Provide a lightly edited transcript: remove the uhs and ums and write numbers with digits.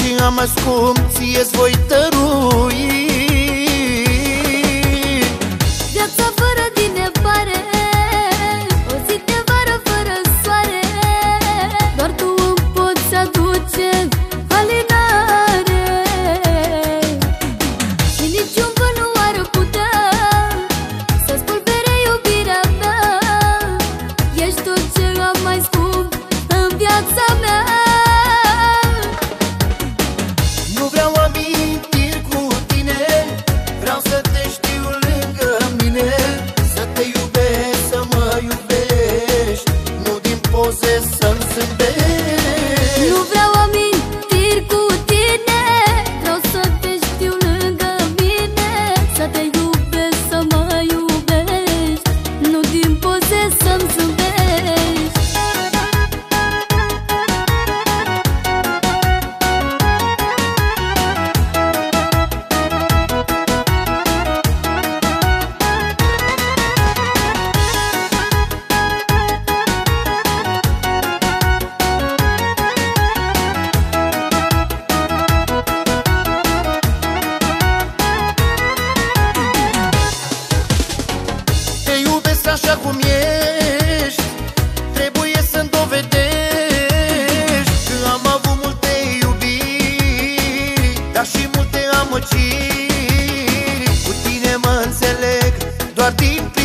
ce am mai scump ție-ți voi dărui. Viața fără tine pare o zi de vară fără soare. Doar tu îmi poți aduce alinare și niciun vânt nu ar putea să spulbere iubirea mea. Ești tot ce am mai scump în viața mea. Nu vreau amintiri cu tine, vreau să te știu lângă mine, să te iubesc, să mă iubești, nu din poze să-mi zâmbești. Nu vreau amintiri cu tine, vreau să te știu lângă mine, să te iubesc, să mă iubești, nu din poze să-mi zâmbești. Așa cum ești, trebuie să-mi dovedești că am avut multe iubiri, dar și multe amăgiri. Cu tine mă înțeleg doar din